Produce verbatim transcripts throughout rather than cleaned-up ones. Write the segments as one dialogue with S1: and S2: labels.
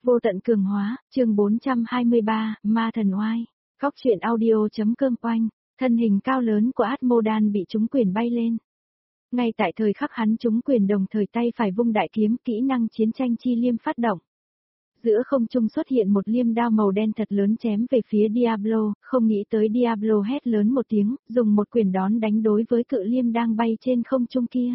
S1: Vô tận cường hóa, chương bốn trăm hai mươi ba, ma thần oai. Góc truyện audio.com oanh, thân hình cao lớn của Atmodan bị trúng quyền bay lên. Ngay tại thời khắc hắn trúng quyền đồng thời tay phải vung đại kiếm, kỹ năng chiến tranh chi liêm phát động. Giữa không trung xuất hiện một liêm đao màu đen thật lớn chém về phía Diablo, không nghĩ tới Diablo hét lớn một tiếng, dùng một quyền đón đánh đối với cự liêm đang bay trên không trung kia.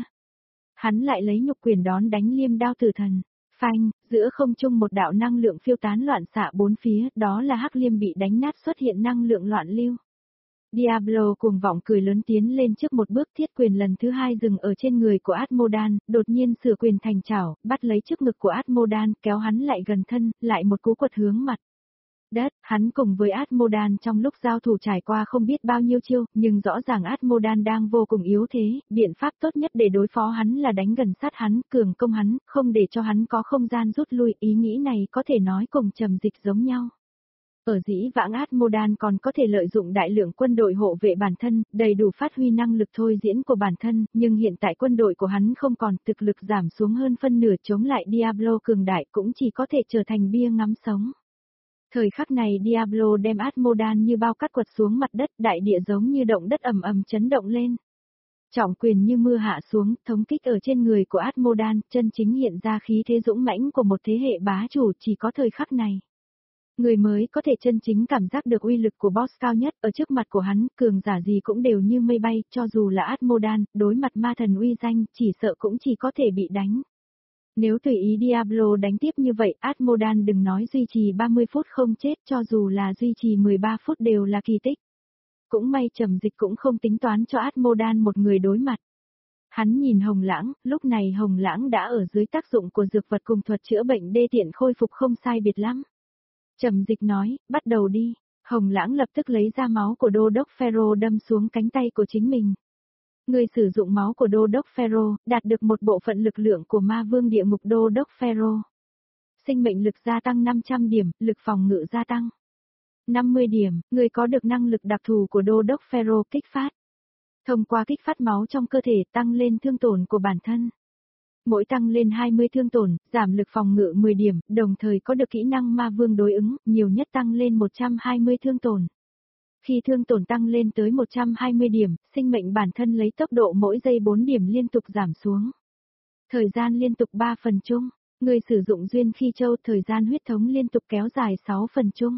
S1: Hắn lại lấy nhục quyền đón đánh liêm đao tử thần. Phanh, giữa không trung một đạo năng lượng phiêu tán loạn xạ bốn phía, đó là hắc liêm bị đánh nát xuất hiện năng lượng loạn lưu. Diablo cuồng vọng cười lớn tiến lên trước một bước, thiết quyền lần thứ hai dừng ở trên người của Atmodan, đột nhiên sửa quyền thành chảo, bắt lấy trước ngực của Atmodan, kéo hắn lại gần thân, lại một cú quật hướng mặt đất. Hắn cùng với Atmodan trong lúc giao thủ trải qua không biết bao nhiêu chiêu, nhưng rõ ràng Atmodan đang vô cùng yếu thế, biện pháp tốt nhất để đối phó hắn là đánh gần sát hắn, cường công hắn, không để cho hắn có không gian rút lui. Ý nghĩ này có thể nói cùng Trầm Dịch giống nhau. Ở dĩ vãng Atmodan còn có thể lợi dụng đại lượng quân đội hộ vệ bản thân, đầy đủ phát huy năng lực thôi diễn của bản thân, nhưng hiện tại quân đội của hắn không còn, thực lực giảm xuống hơn phân nửa, chống lại Diablo cường đại cũng chỉ có thể trở thành bia ngắm sống. Thời khắc này Diablo đem Atmodan như bao cát quật xuống mặt đất, đại địa giống như động đất ầm ầm chấn động lên. Trọng quyền như mưa hạ xuống, thống kích ở trên người của Atmodan, chân chính hiện ra khí thế dũng mãnh của một thế hệ bá chủ, chỉ có thời khắc này. Người mới có thể chân chính cảm giác được uy lực của boss cao nhất, ở trước mặt của hắn, cường giả gì cũng đều như mây bay, cho dù là Atmodan, đối mặt ma thần uy danh, chỉ sợ cũng chỉ có thể bị đánh. Nếu tùy ý Diablo đánh tiếp như vậy, Atmodan đừng nói duy trì ba mươi phút không chết, cho dù là duy trì mười ba phút đều là kỳ tích. Cũng may Trầm Dịch cũng không tính toán cho Atmodan một người đối mặt. Hắn nhìn Hồng Lãng, lúc này Hồng Lãng đã ở dưới tác dụng của dược vật cùng thuật chữa bệnh đê tiện khôi phục không sai biệt lắm. Trầm Dịch nói, bắt đầu đi. Hồng Lãng lập tức lấy ra máu của Đô Đốc Pharaoh đâm xuống cánh tay của chính mình. Người sử dụng máu của Đô Đốc Pharaoh, đạt được một bộ phận lực lượng của ma vương địa ngục Đô Đốc Pharaoh. Sinh mệnh lực gia tăng năm trăm điểm, lực phòng ngự gia tăng năm mươi điểm, người có được năng lực đặc thù của Đô Đốc Pharaoh kích phát. Thông qua kích phát máu trong cơ thể tăng lên thương tổn của bản thân. Mỗi tăng lên hai mươi thương tổn, giảm lực phòng ngự mười điểm, đồng thời có được kỹ năng ma vương đối ứng, nhiều nhất tăng lên một trăm hai mươi thương tổn. Khi thương tổn tăng lên tới một trăm hai mươi điểm, sinh mệnh bản thân lấy tốc độ mỗi giây bốn điểm liên tục giảm xuống. Thời gian liên tục ba phần chung, người sử dụng duyên khi châu, thời gian huyết thống liên tục kéo dài sáu phần chung.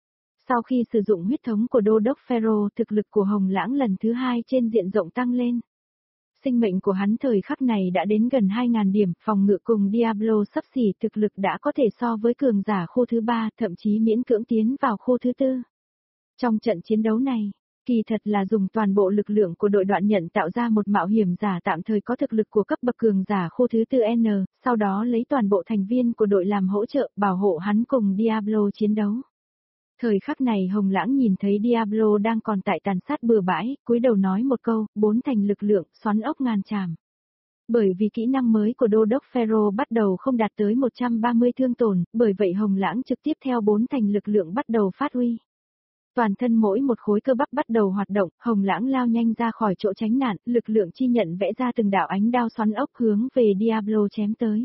S1: Sau khi sử dụng huyết thống của Đô Đốc Pharaoh, thực lực của Hồng Lãng lần thứ hai trên diện rộng tăng lên. Sinh mệnh của hắn thời khắc này đã đến gần hai nghìn điểm, phòng ngự cùng Diablo sắp xỉ, thực lực đã có thể so với cường giả khu thứ ba, thậm chí miễn cưỡng tiến vào khu thứ tư. Trong trận chiến đấu này, kỳ thật là dùng toàn bộ lực lượng của đội đoạn nhận tạo ra một mạo hiểm giả tạm thời có thực lực của cấp bậc cường giả khu thứ tư N, sau đó lấy toàn bộ thành viên của đội làm hỗ trợ, bảo hộ hắn cùng Diablo chiến đấu. Thời khắc này Hồng Lãng nhìn thấy Diablo đang còn tại tàn sát bừa bãi, cúi đầu nói một câu, bốn thành lực lượng, xoắn ốc ngàn trảm. Bởi vì kỹ năng mới của Đô Đốc Pharaoh bắt đầu không đạt tới một trăm ba mươi thương tổn, bởi vậy Hồng Lãng trực tiếp theo bốn thành lực lượng bắt đầu phát huy. Toàn thân mỗi một khối cơ bắp bắt đầu hoạt động, Hồng Lãng lao nhanh ra khỏi chỗ tránh nạn, lực lượng chi nhận vẽ ra từng đạo ánh đao xoắn ốc hướng về Diablo chém tới.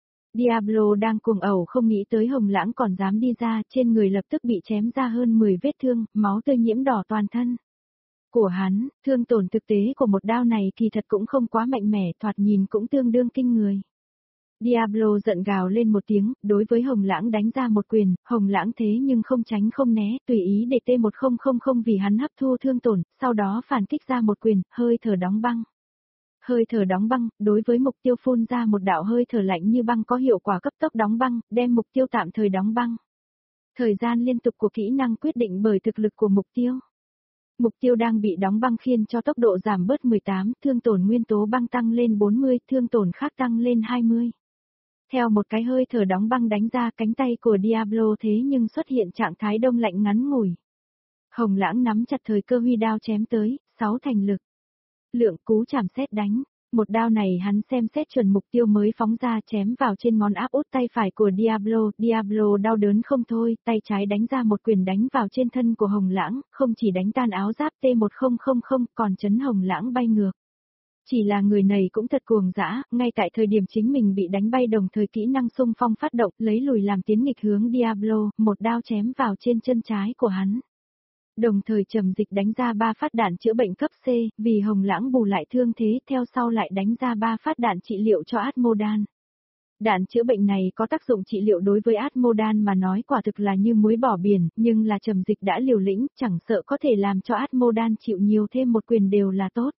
S1: Diablo đang cuồng ẩu không nghĩ tới Hồng Lãng còn dám đi ra, trên người lập tức bị chém ra hơn mười vết thương, máu tươi nhiễm đỏ toàn thân. Của hắn, thương tổn thực tế của một đao này kỳ thật cũng không quá mạnh mẽ, thoạt nhìn cũng tương đương kinh người. Diablo giận gào lên một tiếng, đối với Hồng Lãng đánh ra một quyền, Hồng Lãng thế nhưng không tránh không né, tùy ý để T một không không không vì hắn hấp thu thương tổn, sau đó phản kích ra một quyền, hơi thở đóng băng. Hơi thở đóng băng, đối với mục tiêu phun ra một đạo hơi thở lạnh như băng có hiệu quả cấp tốc đóng băng, đem mục tiêu tạm thời đóng băng. Thời gian liên tục của kỹ năng quyết định bởi thực lực của mục tiêu. Mục tiêu đang bị đóng băng khiến cho tốc độ giảm bớt mười tám, thương tổn nguyên tố băng tăng lên bốn mươi, thương tổn khác tăng lên hai mươi. Theo một cái hơi thở đóng băng đánh ra, cánh tay của Diablo thế nhưng xuất hiện trạng thái đông lạnh ngắn ngủi. Hồng Lãng nắm chặt thời cơ huy đao chém tới, sáu thành lực. Lượng cú chảm xét đánh, một đao này hắn xem xét chuẩn mục tiêu mới phóng ra chém vào trên ngón áp út tay phải của Diablo, Diablo đau đớn không thôi, tay trái đánh ra một quyền đánh vào trên thân của Hồng Lãng, không chỉ đánh tan áo giáp T một không không không còn chấn Hồng Lãng bay ngược. Chỉ là người này cũng thật cuồng dã, ngay tại thời điểm chính mình bị đánh bay đồng thời kỹ năng xung phong phát động, lấy lùi làm tiến nghịch hướng Diablo, một đao chém vào trên chân trái của hắn. Đồng thời trầm dịch đánh ra ba phát đạn chữa bệnh cấp C, vì Hồng Lãng bù lại thương thế, theo sau lại đánh ra ba phát đạn trị liệu cho Atmodan. Đạn chữa bệnh này có tác dụng trị liệu đối với Atmodan mà nói quả thực là như muối bỏ biển, nhưng là trầm dịch đã liều lĩnh, chẳng sợ có thể làm cho Atmodan chịu nhiều thêm một quyền đều là tốt.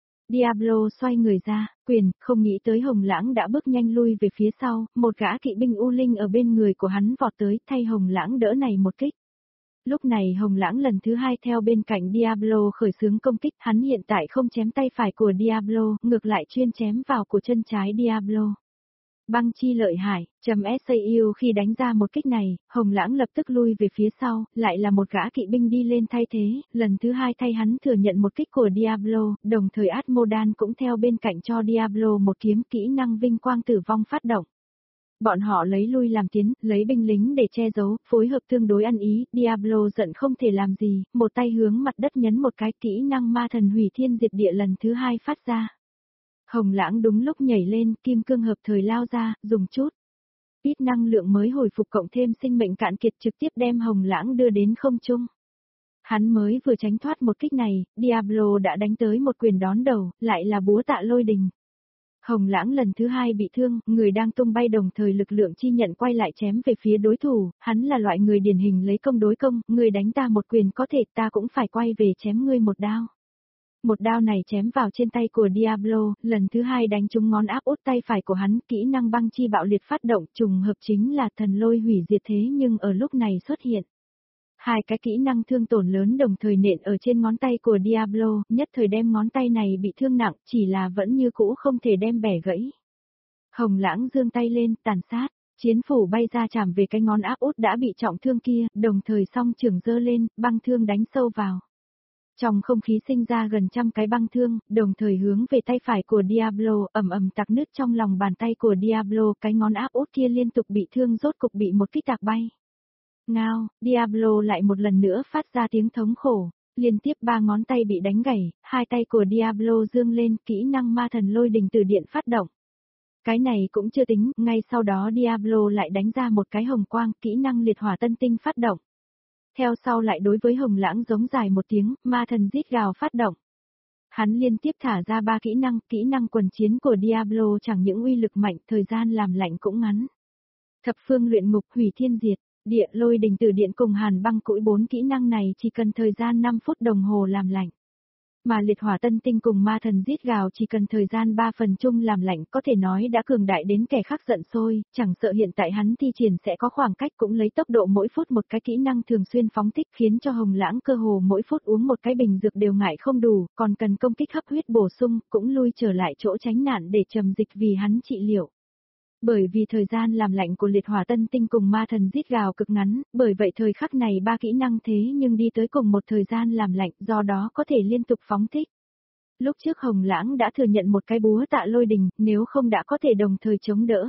S1: Diablo xoay người ra, quyền, không nghĩ tới Hồng Lãng đã bước nhanh lui về phía sau, một gã kỵ binh U Linh ở bên người của hắn vọt tới, thay Hồng Lãng đỡ này một kích. Lúc này Hồng Lãng lần thứ hai theo bên cạnh Diablo khởi xướng công kích, hắn hiện tại không chém tay phải của Diablo, ngược lại chuyên chém vào của chân trái Diablo. Băng chi lợi hại, trầm sau khi đánh ra một kích này, Hồng Lãng lập tức lui về phía sau, lại là một gã kỵ binh đi lên thay thế, lần thứ hai thay hắn thừa nhận một kích của Diablo, đồng thời Atmodan cũng theo bên cạnh cho Diablo một kiếm kỹ năng vinh quang tử vong phát động. Bọn họ lấy lui làm tiến, lấy binh lính để che giấu, phối hợp tương đối ăn ý, Diablo giận không thể làm gì, một tay hướng mặt đất nhấn một cái kỹ năng ma thần hủy thiên diệt địa lần thứ hai phát ra. Hồng Lãng đúng lúc nhảy lên, kim cương hợp thời lao ra, dùng chút ít năng lượng mới hồi phục cộng thêm sinh mệnh cạn kiệt trực tiếp đem Hồng Lãng đưa đến không trung. Hắn mới vừa tránh thoát một kích này, Diablo đã đánh tới một quyền đón đầu, lại là búa tạ lôi đình. Hồng Lãng lần thứ hai bị thương, người đang tung bay đồng thời lực lượng chi nhận quay lại chém về phía đối thủ, hắn là loại người điển hình lấy công đối công, người đánh ta một quyền có thể ta cũng phải quay về chém ngươi một đao. Một đao này chém vào trên tay của Diablo, lần thứ hai đánh trúng ngón áp út tay phải của hắn, kỹ năng băng chi bạo liệt phát động, trùng hợp chính là thần lôi hủy diệt thế nhưng ở lúc này xuất hiện. Hai cái kỹ năng thương tổn lớn đồng thời nện ở trên ngón tay của Diablo, nhất thời đem ngón tay này bị thương nặng, chỉ là vẫn như cũ không thể đem bẻ gãy. Hồng Lãng giương tay lên, tàn sát, chiến phủ bay ra chạm về cái ngón áp út đã bị trọng thương kia, đồng thời song trường giơ lên, băng thương đánh sâu vào. Trong không khí sinh ra gần trăm cái băng thương, đồng thời hướng về tay phải của Diablo, ầm ầm tạc nứt trong lòng bàn tay của Diablo, cái ngón áp út kia liên tục bị thương rốt cục bị một kích tạc bay. Ngao, Diablo lại một lần nữa phát ra tiếng thống khổ, liên tiếp ba ngón tay bị đánh gãy, hai tay của Diablo dương lên, kỹ năng ma thần lôi đình từ điện phát động. Cái này cũng chưa tính, ngay sau đó Diablo lại đánh ra một cái hồng quang, kỹ năng liệt hỏa tân tinh phát động. Theo sau lại đối với Hồng Lãng giống dài một tiếng, ma thần rít gào phát động. Hắn liên tiếp thả ra ba kỹ năng, kỹ năng quần chiến của Diablo chẳng những uy lực mạnh, thời gian làm lạnh cũng ngắn. Thập phương luyện ngục hủy thiên diệt, địa lôi đình từ điện cùng hàn băng cũi bốn kỹ năng này chỉ cần thời gian năm phút đồng hồ làm lạnh. Mà liệt hỏa tân tinh cùng ma thần giết gào chỉ cần thời gian ba phần chung làm lạnh có thể nói đã cường đại đến kẻ khác giận sôi, chẳng sợ hiện tại hắn thi triển sẽ có khoảng cách cũng lấy tốc độ mỗi phút một cái kỹ năng thường xuyên phóng thích khiến cho Hồng Lãng cơ hồ mỗi phút uống một cái bình dược đều ngại không đủ, còn cần công kích hấp huyết bổ sung, cũng lui trở lại chỗ tránh nạn để trầm dịch vì hắn trị liệu. Bởi vì thời gian làm lạnh của liệt hỏa tân tinh cùng ma thần giết gào cực ngắn, bởi vậy thời khắc này ba kỹ năng thế nhưng đi tới cùng một thời gian làm lạnh, do đó có thể liên tục phóng thích. Lúc trước Hồng Lãng đã thừa nhận một cái búa tạ lôi đình, nếu không đã có thể đồng thời chống đỡ.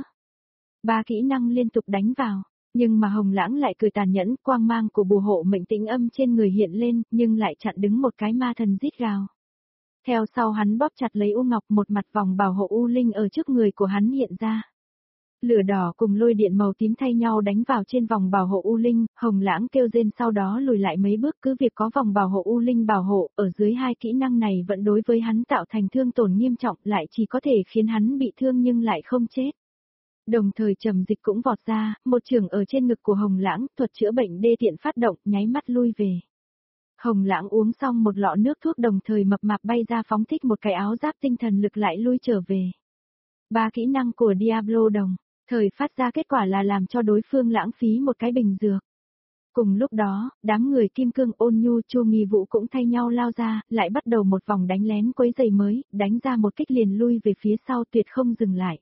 S1: Ba kỹ năng liên tục đánh vào, nhưng mà Hồng Lãng lại cười tàn nhẫn, quang mang của bùa hộ mệnh tĩnh âm trên người hiện lên, nhưng lại chặn đứng một cái ma thần giết gào. Theo sau hắn bóp chặt lấy U Ngọc, một mặt vòng bảo hộ U Linh ở trước người của hắn hiện ra. Lửa đỏ cùng lôi điện màu tím thay nhau đánh vào trên vòng bảo hộ U Linh, Hồng Lãng kêu rên sau đó lùi lại mấy bước, cứ việc có vòng bảo hộ U Linh bảo hộ, ở dưới hai kỹ năng này vẫn đối với hắn tạo thành thương tổn nghiêm trọng, lại chỉ có thể khiến hắn bị thương nhưng lại không chết. Đồng thời trầm dịch cũng vọt ra, một trường ở trên ngực của Hồng Lãng, thuật chữa bệnh đê tiện phát động, nháy mắt lui về. Hồng Lãng uống xong một lọ nước thuốc đồng thời mập mạp bay ra phóng thích một cái áo giáp tinh thần lực lại lui trở về. Ba kỹ năng của Diablo đồng thời phát ra kết quả là làm cho đối phương lãng phí một cái bình dược. Cùng lúc đó, đám người Kim Cương Ôn Nhu Chu Nghi Vũ cũng thay nhau lao ra, lại bắt đầu một vòng đánh lén quấy giày mới, đánh ra một kích liền lui về phía sau tuyệt không dừng lại.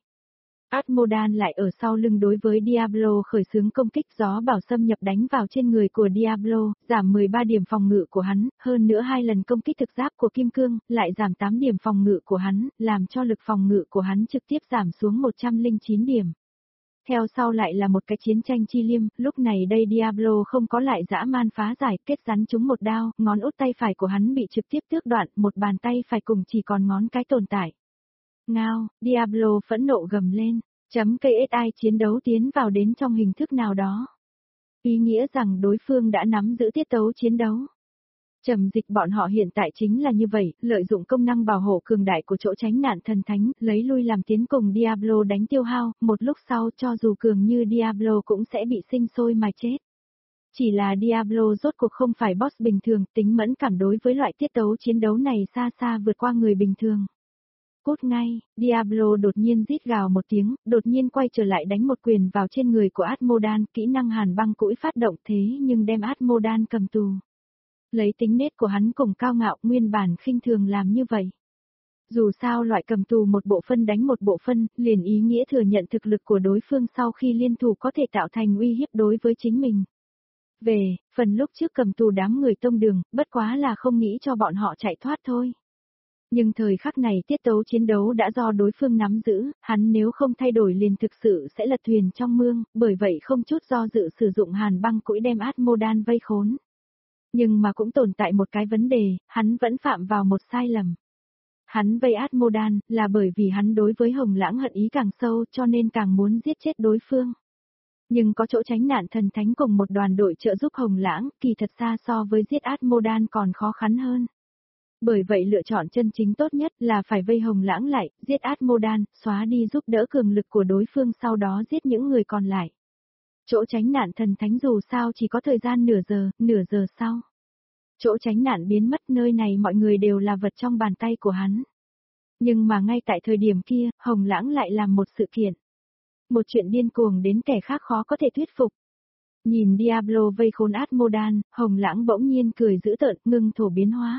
S1: Atmodan lại ở sau lưng đối với Diablo khởi xướng công kích gió bảo xâm nhập đánh vào trên người của Diablo, giảm mười ba điểm phòng ngự của hắn, hơn nữa hai lần công kích thực giáp của Kim Cương, lại giảm tám điểm phòng ngự của hắn, làm cho lực phòng ngự của hắn trực tiếp giảm xuống một trăm lẻ chín điểm. Theo sau lại là một cái chiến tranh chi liêm, lúc này đây Diablo không có lại dã man phá giải, kết rắn trúng một đao, ngón út tay phải của hắn bị trực tiếp tước đoạn, một bàn tay phải cùng chỉ còn ngón cái tồn tại. Ngao, Diablo phẫn nộ gầm lên, chấm ca ét i chiến đấu tiến vào đến trong hình thức nào đó. Ý nghĩa rằng đối phương đã nắm giữ tiết tấu chiến đấu. Trầm dịch bọn họ hiện tại chính là như vậy, lợi dụng công năng bảo hộ cường đại của chỗ tránh nạn thần thánh, lấy lui làm tiến cùng Diablo đánh tiêu hao, một lúc sau cho dù cường như Diablo cũng sẽ bị sinh sôi mà chết. Chỉ là Diablo rốt cuộc không phải boss bình thường, tính mẫn cảm đối với loại tiết tấu chiến đấu này xa xa vượt qua người bình thường. Cút ngay, Diablo đột nhiên rít gào một tiếng, đột nhiên quay trở lại đánh một quyền vào trên người của Atmodan, kỹ năng hàn băng cũi phát động thế nhưng đem Atmodan cầm tù. Lấy tính nết của hắn cùng cao ngạo nguyên bản khinh thường làm như vậy. Dù sao loại cầm tù một bộ phân đánh một bộ phân, liền ý nghĩa thừa nhận thực lực của đối phương sau khi liên thủ có thể tạo thành uy hiếp đối với chính mình. Về, phần lúc trước cầm tù đám người tông đường, bất quá là không nghĩ cho bọn họ chạy thoát thôi. Nhưng thời khắc này tiết tấu chiến đấu đã do đối phương nắm giữ, hắn nếu không thay đổi liền thực sự sẽ lật thuyền trong mương, bởi vậy không chút do dự sử dụng hàn băng cũi đem Atmodan vây khốn. Nhưng mà cũng tồn tại một cái vấn đề, hắn vẫn phạm vào một sai lầm. Hắn vây Atmodan là bởi vì hắn đối với Hồng Lãng hận ý càng sâu cho nên càng muốn giết chết đối phương. Nhưng có chỗ tránh nạn thần thánh cùng một đoàn đội trợ giúp Hồng Lãng, kỳ thật xa so với giết Atmodan còn khó khăn hơn. Bởi vậy lựa chọn chân chính tốt nhất là phải vây Hồng Lãng lại, giết Atmodan, xóa đi giúp đỡ cường lực của đối phương sau đó giết những người còn lại. Chỗ tránh nạn thần thánh dù sao chỉ có thời gian nửa giờ, nửa giờ sau. Chỗ tránh nạn biến mất, nơi này mọi người đều là vật trong bàn tay của hắn. Nhưng mà ngay tại thời điểm kia, Hồng Lãng lại làm một sự kiện. Một chuyện điên cuồng đến kẻ khác khó có thể thuyết phục. Nhìn Diablo vây khốn Atmodan, Hồng Lãng bỗng nhiên cười dữ tợn, ngưng thổ biến hóa.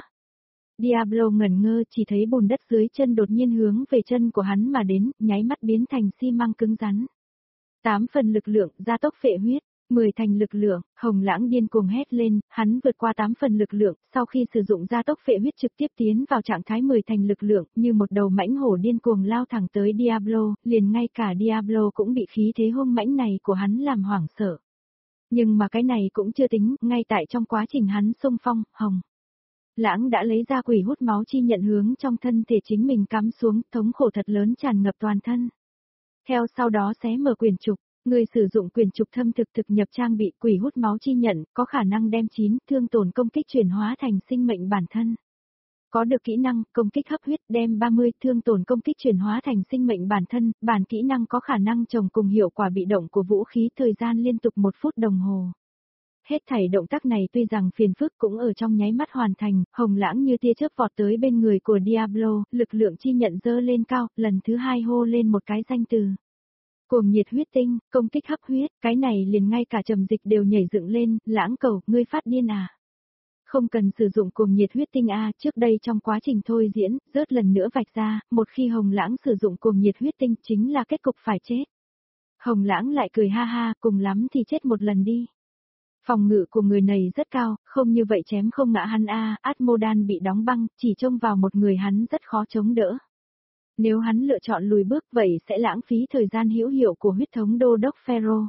S1: Diablo ngẩn ngơ chỉ thấy bùn đất dưới chân đột nhiên hướng về chân của hắn mà đến, nháy mắt biến thành xi măng cứng rắn. Tám phần lực lượng, gia tốc phệ huyết, mười thành lực lượng, Hồng Lãng điên cuồng hét lên, hắn vượt qua tám phần lực lượng, sau khi sử dụng gia tốc phệ huyết trực tiếp tiến vào trạng thái mười thành lực lượng, như một đầu mãnh hổ điên cuồng lao thẳng tới Diablo, liền ngay cả Diablo cũng bị khí thế hung mãnh này của hắn làm hoảng sợ. Nhưng mà cái này cũng chưa tính, ngay tại trong quá trình hắn xung phong, Hồng Lãng đã lấy ra quỷ hút máu chi nhận hướng trong thân thể chính mình cắm xuống, thống khổ thật lớn tràn ngập toàn thân. Theo sau đó xé mở quyền trục, người sử dụng quyền trục thâm thực thực nhập trang bị quỷ hút máu chi nhận, có khả năng đem chín thương tổn công kích chuyển hóa thành sinh mệnh bản thân. Có được kỹ năng công kích hấp huyết đem ba mươi thương tổn công kích chuyển hóa thành sinh mệnh bản thân, bản kỹ năng có khả năng trồng cùng hiệu quả bị động của vũ khí thời gian liên tục một phút đồng hồ. Hết thảy động tác này tuy rằng phiền phức cũng ở trong nháy mắt hoàn thành, Hồng Lãng như tia chớp vọt tới bên người của Diablo, lực lượng chi nhận dơ lên cao, lần thứ hai hô lên một cái danh từ. Cuồng nhiệt huyết tinh, công kích hấp huyết, cái này liền ngay cả Trầm Dịch đều nhảy dựng lên, Lãng cầu, ngươi phát điên à. Không cần sử dụng cuồng nhiệt huyết tinh a, trước đây trong quá trình thôi diễn, rớt lần nữa vạch ra, một khi Hồng Lãng sử dụng cuồng nhiệt huyết tinh chính là kết cục phải chết. Hồng Lãng lại cười ha ha, cùng lắm thì chết một lần đi. Phòng ngự của người này rất cao, không như vậy chém không ngã hắn a, Atmodan bị đóng băng, chỉ trông vào một người hắn rất khó chống đỡ. Nếu hắn lựa chọn lùi bước vậy sẽ lãng phí thời gian hữu hiệu của huyết thống đô đốc Pharaoh.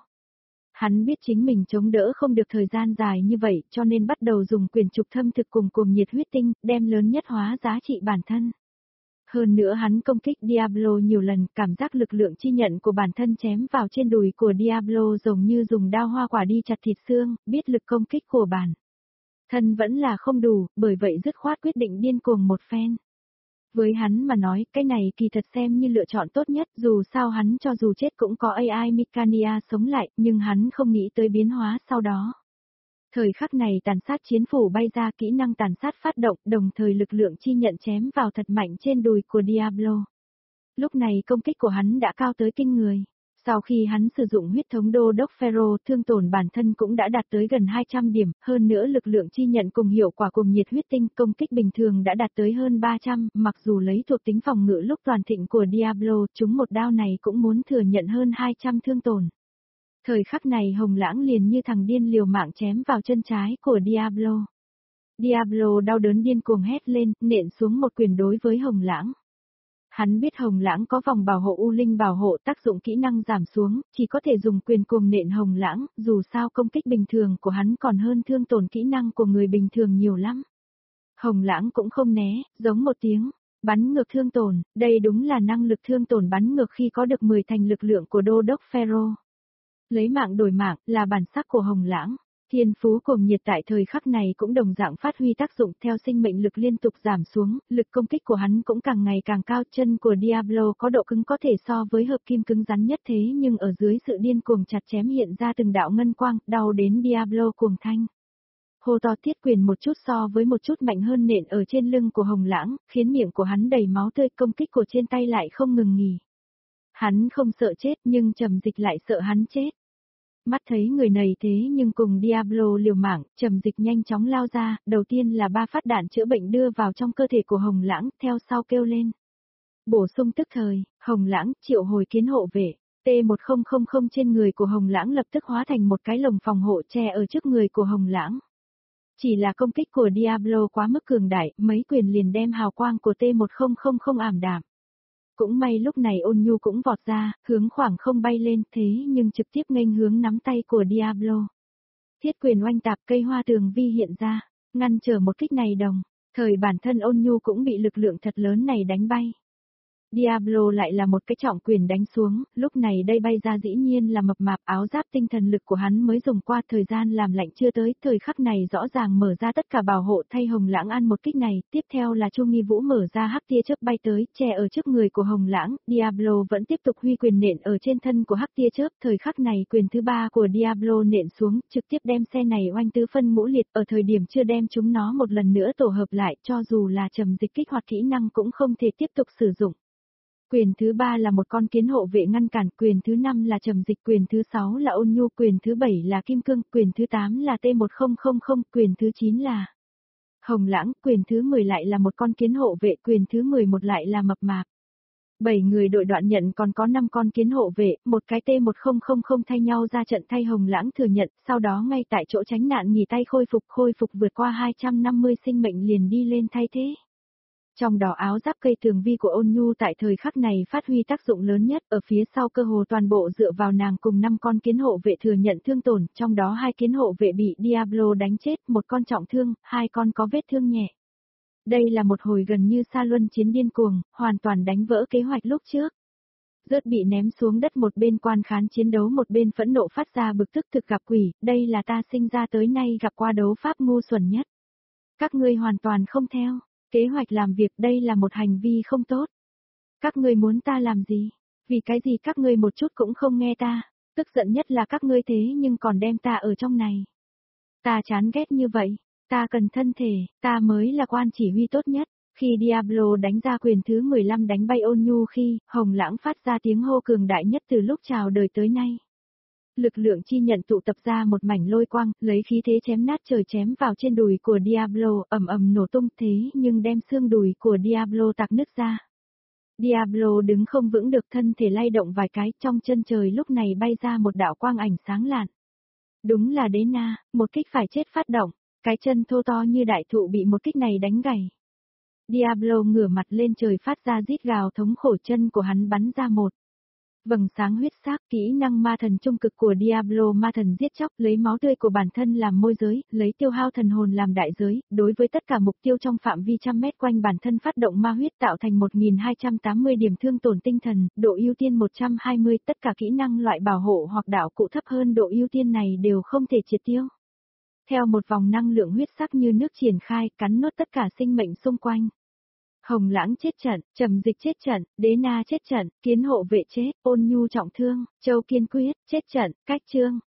S1: Hắn biết chính mình chống đỡ không được thời gian dài như vậy cho nên bắt đầu dùng quyền trục thâm thực cùng cuồng nhiệt huyết tinh, đem lớn nhất hóa giá trị bản thân. Hơn nữa hắn công kích Diablo nhiều lần, cảm giác lực lượng chi nhận của bản thân chém vào trên đùi của Diablo giống như dùng đao hoa quả đi chặt thịt xương, biết lực công kích của bản thân vẫn là không đủ, bởi vậy dứt khoát quyết định điên cuồng một phen. Với hắn mà nói, cái này kỳ thật xem như lựa chọn tốt nhất, dù sao hắn cho dù chết cũng có a i Micania sống lại, nhưng hắn không nghĩ tới biến hóa sau đó. Thời khắc này tàn sát chiến phủ bay ra, kỹ năng tàn sát phát động, đồng thời lực lượng chi nhận chém vào thật mạnh trên đùi của Diablo. Lúc này công kích của hắn đã cao tới kinh người. Sau khi hắn sử dụng huyết thống đô đốc Pharaoh, thương tổn bản thân cũng đã đạt tới gần hai trăm điểm, hơn nữa lực lượng chi nhận cùng hiệu quả cùng nhiệt huyết tinh công kích bình thường đã đạt tới hơn ba trăm, mặc dù lấy thuộc tính phòng ngự lúc toàn thịnh của Diablo, chúng một đao này cũng muốn thừa nhận hơn hai trăm thương tổn. Thời khắc này Hồng Lãng liền như thằng điên liều mạng chém vào chân trái của Diablo. Diablo đau đớn điên cuồng hét lên, nện xuống một quyền đối với Hồng Lãng. Hắn biết Hồng Lãng có vòng bảo hộ U Linh bảo hộ, tác dụng kỹ năng giảm xuống, chỉ có thể dùng quyền cuồng nện Hồng Lãng, dù sao công kích bình thường của hắn còn hơn thương tổn kỹ năng của người bình thường nhiều lắm. Hồng Lãng cũng không né, giống một tiếng, Bắn ngược thương tổn, đây đúng là năng lực thương tổn bắn ngược khi có được mười thành lực lượng của đô đốc Pharaoh. Lấy mạng đổi mạng là bản sắc của Hồng Lãng. Thiên phú cuồng nhiệt tại thời khắc này cũng đồng dạng phát huy tác dụng theo sinh mệnh lực liên tục giảm xuống, lực công kích của hắn cũng càng ngày càng cao. Chân của Diablo có độ cứng có thể so với hợp kim cứng rắn nhất thế nhưng ở dưới sự điên cuồng chặt chém hiện ra từng đạo ngân quang, đau đến Diablo cuồng thanh. Hô to thiết quyền một chút so với một chút mạnh hơn nện ở trên lưng của Hồng Lãng, khiến miệng của hắn đầy máu tươi, công kích của trên tay lại không ngừng nghỉ. Hắn không sợ chết nhưng Trầm Dịch lại sợ hắn chết. Mắt thấy người này thế nhưng cùng Diablo liều mạng, Trầm Dịch nhanh chóng lao ra, đầu tiên là ba phát đạn chữa bệnh đưa vào trong cơ thể của Hồng Lãng, theo sau kêu lên. Bổ sung tức thời, Hồng Lãng triệu hồi kiến hộ vệ, T một không không không trên người của Hồng Lãng lập tức hóa thành một cái lồng phòng hộ che ở trước người của Hồng Lãng. Chỉ là công kích của Diablo quá mức cường đại, mấy quyền liền đem hào quang của T một không không không ảm đạm. Cũng may lúc này Ôn Nhu cũng vọt ra, hướng khoảng không bay lên thế nhưng trực tiếp nghênh hướng nắm tay của Diablo. Thiết quyền oanh tạp cây hoa tường vi hiện ra, ngăn trở một kích này đồng, thời bản thân Ôn Nhu cũng bị lực lượng thật lớn này đánh bay. Diablo lại là một cái trọng quyền đánh xuống, lúc này đây bay ra dĩ nhiên là mập mạp, áo giáp tinh thần lực của hắn mới dùng qua, thời gian làm lạnh chưa tới, thời khắc này rõ ràng mở ra tất cả bảo hộ thay Hồng Lãng ăn một kích này, tiếp theo là Chu Nghi Vũ mở ra hắc tia chớp bay tới, che ở trước người của Hồng Lãng, Diablo vẫn tiếp tục huy quyền nện ở trên thân của hắc tia chớp, thời khắc này quyền thứ ba của Diablo nện xuống, trực tiếp đem xe này oanh tứ phân ngũ liệt, ở thời điểm chưa đem chúng nó một lần nữa tổ hợp lại, cho dù là Trầm Dịch kích hoạt kỹ năng cũng không thể tiếp tục sử dụng. Quyền thứ ba là một con kiến hộ vệ ngăn cản, quyền thứ năm là Trầm Dịch, quyền thứ sáu là Ôn Nhu, quyền thứ bảy là Kim Cương, quyền thứ tám là T một không không không, quyền thứ chín là Hồng Lãng, quyền thứ mười lại là một con kiến hộ vệ, quyền thứ mười một lại là mập mạp. bảy người đội đoạn nhận còn có năm con kiến hộ vệ, một cái T một không không không thay nhau ra trận thay Hồng Lãng thừa nhận, sau đó ngay tại chỗ tránh nạn nghỉ tay khôi phục, khôi phục vượt qua hai trăm năm mươi sinh mệnh liền đi lên thay thế. Trong đó áo giáp cây tường vi của Ôn Nhu tại thời khắc này phát huy tác dụng lớn nhất, ở phía sau cơ hồ toàn bộ dựa vào nàng cùng năm con kiến hộ vệ thừa nhận thương tổn, trong đó hai kiến hộ vệ bị Diablo đánh chết, một con trọng thương, hai con có vết thương nhẹ. Đây là một hồi gần như sa luân chiến điên cuồng, hoàn toàn đánh vỡ kế hoạch lúc trước. Rớt bị ném xuống đất, một bên quan khán chiến đấu một bên phẫn nộ phát ra bực tức, thực gặp quỷ, đây là ta sinh ra tới nay gặp qua đấu pháp ngu xuẩn nhất. Các ngươi hoàn toàn không theo kế hoạch làm việc, đây là một hành vi không tốt. Các ngươi muốn ta làm gì? Vì cái gì các ngươi một chút cũng không nghe ta? Tức giận nhất là các ngươi thế nhưng còn đem ta ở trong này. Ta chán ghét như vậy, ta cần thân thể, ta mới là quan chỉ huy tốt nhất. Khi Diablo đánh ra quyền thứ mười lăm đánh bay Ôn Nhu khi, Hồng Lãng phát ra tiếng hô cường đại nhất từ lúc chào đời tới nay. Lực lượng chi nhận tụ tập ra một mảnh lôi quang, lấy khí thế chém nát trời chém vào trên đùi của Diablo, ầm ầm nổ tung thế nhưng đem xương đùi của Diablo tạc nứt ra. Diablo đứng không vững được, thân thể lay động vài cái, trong chân trời lúc này bay ra một đạo quang ảnh sáng lạn. Đúng là Đế Na, một kích phải chết phát động, cái chân thô to như đại thụ bị một kích này đánh gãy. Diablo ngửa mặt lên trời phát ra rít gào thống khổ, chân của hắn bắn ra một vầng sáng huyết sắc, kỹ năng ma thần trung cực của Diablo, ma thần giết chóc, lấy máu tươi của bản thân làm môi giới, lấy tiêu hao thần hồn làm đại giới, đối với tất cả mục tiêu trong phạm vi trăm mét quanh bản thân phát động ma huyết tạo thành một nghìn hai trăm tám mươi điểm thương tổn tinh thần, độ ưu tiên một trăm hai mươi, tất cả kỹ năng loại bảo hộ hoặc đạo cụ thấp hơn độ ưu tiên này đều không thể triệt tiêu. Theo một vòng năng lượng huyết sắc như nước triển khai, cắn nuốt tất cả sinh mệnh xung quanh. Hồng Lãng chết trận, Trầm Dịch chết trận, Đế Na chết trận, kiến hộ vệ chết, Ôn Nhu trọng thương, Châu Kiên Quyết chết trận, cách chương.